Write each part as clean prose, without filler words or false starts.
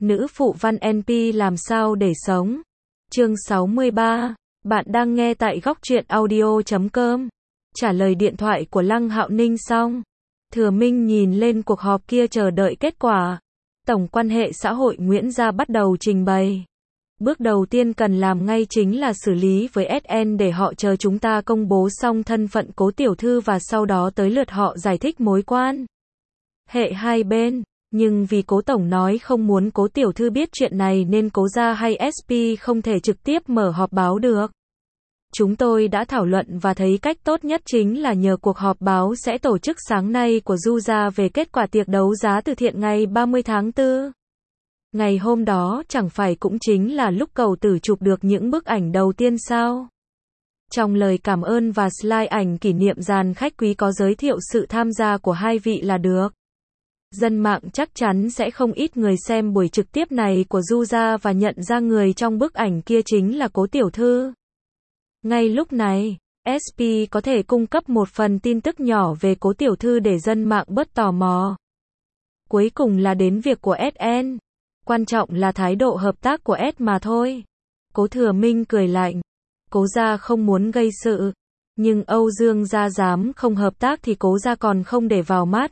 Nữ phụ văn NP làm sao để sống. Chương 63. Bạn đang nghe tại góc truyện audio.com. Trả lời điện thoại của Lăng Hạo Ninh xong, Thừa Minh nhìn lên cuộc họp kia chờ đợi kết quả. Tổng quan hệ xã hội Nguyễn Gia bắt đầu trình bày. Bước đầu tiên cần làm ngay chính là xử lý với SN để họ chờ chúng ta công bố xong thân phận Cố tiểu thư và sau đó tới lượt họ giải thích mối quan hệ hai bên. Nhưng vì Cố tổng nói không muốn Cố tiểu thư biết chuyện này nên Cố gia hay SP không thể trực tiếp mở họp báo được. Chúng tôi đã thảo luận và thấy cách tốt nhất chính là nhờ cuộc họp báo sẽ tổ chức sáng nay của Du gia về kết quả tiệc đấu giá từ thiện ngày 30 tháng 4. Ngày hôm đó chẳng phải cũng chính là lúc Cầu Tử chụp được những bức ảnh đầu tiên sao? Trong lời cảm ơn và slide ảnh kỷ niệm dàn khách quý có giới thiệu sự tham gia của hai vị là được. Dân mạng chắc chắn sẽ không ít người xem buổi trực tiếp này của Du gia và nhận ra người trong bức ảnh kia chính là Cố tiểu thư. Ngay lúc này, SP có thể cung cấp một phần tin tức nhỏ về Cố tiểu thư để dân mạng bớt tò mò. Cuối cùng là đến việc của SN. Quan trọng là thái độ hợp tác của S mà thôi. Cố Thừa Minh cười lạnh. Cố gia không muốn gây sự. Nhưng Âu Dương gia dám không hợp tác thì Cố gia còn không để vào mắt.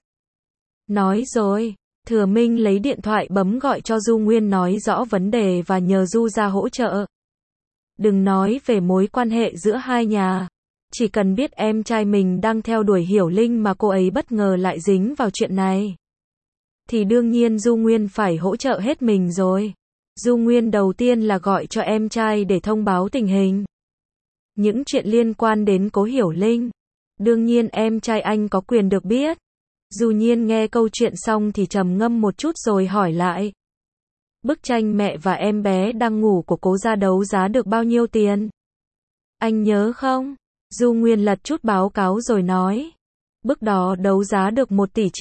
Nói rồi, Thừa Minh lấy điện thoại bấm gọi cho Du Nguyên nói rõ vấn đề và nhờ Du gia hỗ trợ. Đừng nói về mối quan hệ giữa hai nhà. Chỉ cần biết em trai mình đang theo đuổi Hiểu Linh mà cô ấy bất ngờ lại dính vào chuyện này, thì đương nhiên Du Nguyên phải hỗ trợ hết mình rồi. Du Nguyên đầu tiên là gọi cho em trai để thông báo tình hình. Những chuyện liên quan đến Cố Hiểu Linh, đương nhiên em trai anh có quyền được biết. Du Nhiên nghe câu chuyện xong thì trầm ngâm một chút rồi hỏi lại. Bức tranh mẹ và em bé đang ngủ của Cố gia đấu giá được bao nhiêu tiền? Anh nhớ không? Du Nguyên lật chút báo cáo rồi nói. Bức đó đấu giá được 1 tỷ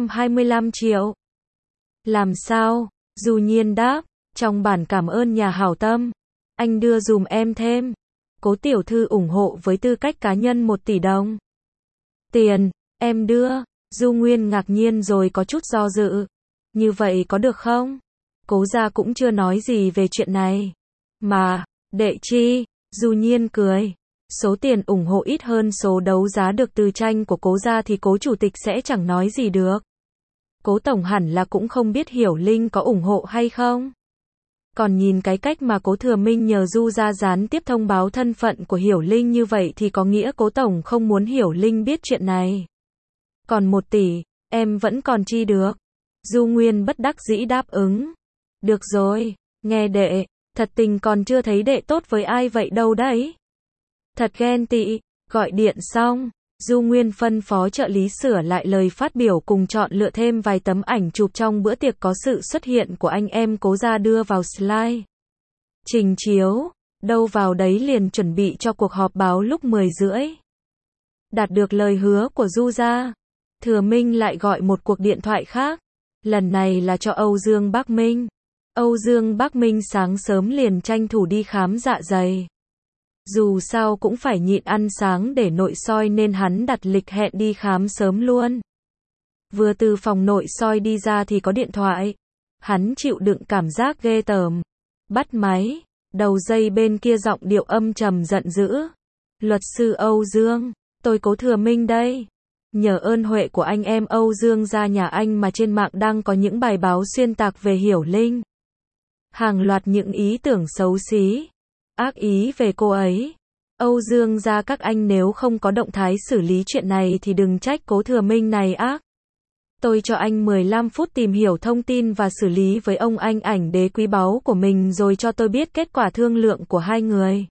925 triệu. Làm sao? Du Nhiên đáp. Trong bản cảm ơn nhà hảo tâm, anh đưa dùm em thêm. Cố tiểu thư ủng hộ với tư cách cá nhân 1 tỷ đồng. Tiền, em đưa. Du Nguyên ngạc nhiên rồi có chút do dự. Như vậy có được không? Cố gia cũng chưa nói gì về chuyện này. Mà, đệ chi? Du Nhiên cười. Số tiền ủng hộ ít hơn số đấu giá được từ tranh của Cố gia thì Cố chủ tịch sẽ chẳng nói gì được. Cố tổng hẳn là cũng không biết Hiểu Linh có ủng hộ hay không. Còn nhìn cái cách mà Cố Thừa Minh nhờ Du gia gián tiếp thông báo thân phận của Hiểu Linh như vậy thì có nghĩa Cố tổng không muốn Hiểu Linh biết chuyện này. Còn 1 tỷ, em vẫn còn chi được. Du Nguyên bất đắc dĩ đáp ứng. Được rồi, nghe đệ, thật tình còn chưa thấy đệ tốt với ai vậy đâu đấy. Thật ghen tị. Gọi điện xong, Du Nguyên phân phó trợ lý sửa lại lời phát biểu cùng chọn lựa thêm vài tấm ảnh chụp trong bữa tiệc có sự xuất hiện của anh em Cố gia đưa vào slide trình chiếu, đâu vào đấy liền chuẩn bị cho cuộc họp báo lúc 10 rưỡi. Đạt được lời hứa của Du gia, Thừa Minh lại gọi một cuộc điện thoại khác. Lần này là cho Âu Dương Bắc Minh. Âu Dương Bắc Minh sáng sớm liền tranh thủ đi khám dạ dày. Dù sao cũng phải nhịn ăn sáng để nội soi nên hắn đặt lịch hẹn đi khám sớm luôn. Vừa từ phòng nội soi đi ra thì có điện thoại. Hắn chịu đựng cảm giác ghê tởm. Bắt máy, đầu dây bên kia giọng điệu âm trầm giận dữ. Luật sư Âu Dương, tôi Cố Thừa Minh đây. Nhờ ơn huệ của anh em Âu Dương gia nhà anh mà trên mạng đang có những bài báo xuyên tạc về Hiểu Linh. Hàng loạt những ý tưởng xấu xí, ác ý về cô ấy. Âu Dương gia các anh nếu không có động thái xử lý chuyện này thì đừng trách Cố Thừa Minh này ác. Tôi cho anh 15 phút tìm hiểu thông tin và xử lý với ông anh ảnh đế quý báu của mình rồi cho tôi biết kết quả thương lượng của hai người.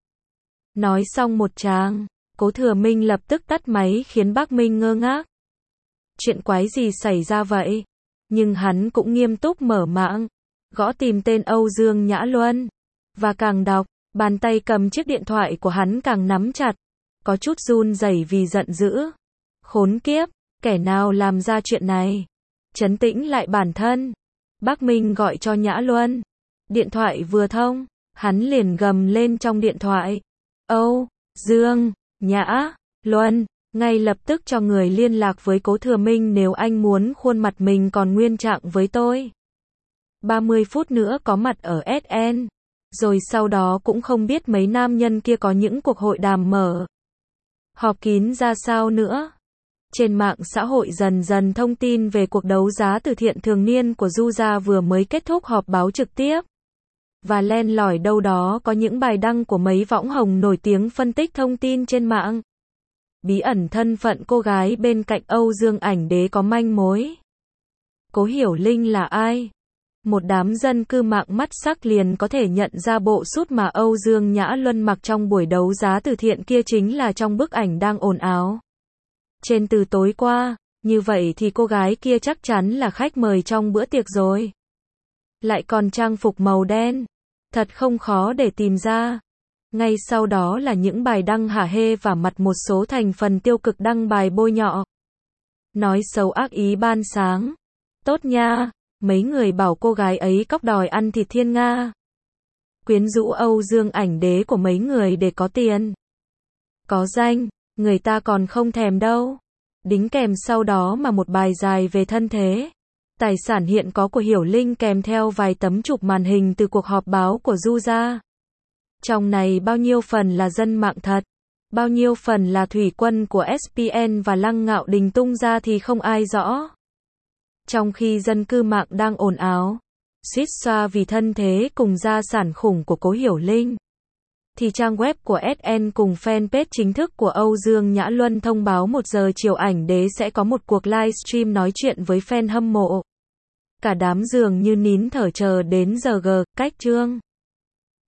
Nói xong một tràng, Cố Thừa Minh lập tức tắt máy khiến Bắc Minh ngơ ngác. Chuyện quái gì xảy ra vậy? Nhưng hắn cũng nghiêm túc mở mạng, gõ tìm tên Âu Dương Nhã Luân. Và càng đọc, bàn tay cầm chiếc điện thoại của hắn càng nắm chặt, có chút run rẩy vì giận dữ. Khốn kiếp, kẻ nào làm ra chuyện này? Trấn tĩnh lại bản thân. Bắc Minh gọi cho Nhã Luân. Điện thoại vừa thông, hắn liền gầm lên trong điện thoại. Âu Dương Nhã Luân, ngay lập tức cho người liên lạc với Cố Thừa Minh nếu anh muốn khuôn mặt mình còn nguyên trạng với tôi. 30 phút nữa có mặt ở SN. Rồi sau đó cũng không biết mấy nam nhân kia có những cuộc hội đàm mở họp kín ra sao nữa. Trên mạng xã hội dần dần thông tin về cuộc đấu giá từ thiện thường niên của Du Gia vừa mới kết thúc họp báo trực tiếp. Và len lỏi đâu đó có những bài đăng của mấy võng hồng nổi tiếng phân tích thông tin trên mạng. Bí ẩn thân phận cô gái bên cạnh Âu Dương Ảnh Đế có manh mối. Cố Hiểu Linh là ai? Một đám dân cư mạng mắt sắc liền có thể nhận ra bộ sút mà Âu Dương Nhã Luân mặc trong buổi đấu giá từ thiện kia chính là trong bức ảnh đang ồn ào trên từ tối qua. Như vậy thì cô gái kia chắc chắn là khách mời trong bữa tiệc rồi. Lại còn trang phục màu đen. Thật không khó để tìm ra. Ngay sau đó là những bài đăng hả hê và mặt một số thành phần tiêu cực đăng bài bôi nhọ. Nói xấu ác ý ban sáng. Tốt nha, mấy người bảo cô gái ấy cóc đòi ăn thịt thiên nga. Quyến rũ Âu Dương Ảnh Đế của mấy người để có tiền. Có danh, người ta còn không thèm đâu. Đính kèm sau đó mà một bài dài về thân thế. Tài sản hiện có của Hiểu Linh kèm theo vài tấm chụp màn hình từ cuộc họp báo của Du Gia. Trong này bao nhiêu phần là dân mạng thật, bao nhiêu phần là thủy quân của SPN và Lăng Ngạo Đình tung ra thì không ai rõ. Trong khi dân cư mạng đang ồn ào, suýt xoa vì thân thế cùng gia sản khủng của Cố Hiểu Linh, thì trang web của SN cùng fanpage chính thức của Âu Dương Nhã Luân thông báo 1 giờ chiều Ảnh Đế sẽ có một cuộc livestream nói chuyện với fan hâm mộ. Cả đám dường như nín thở chờ đến giờ cách trương.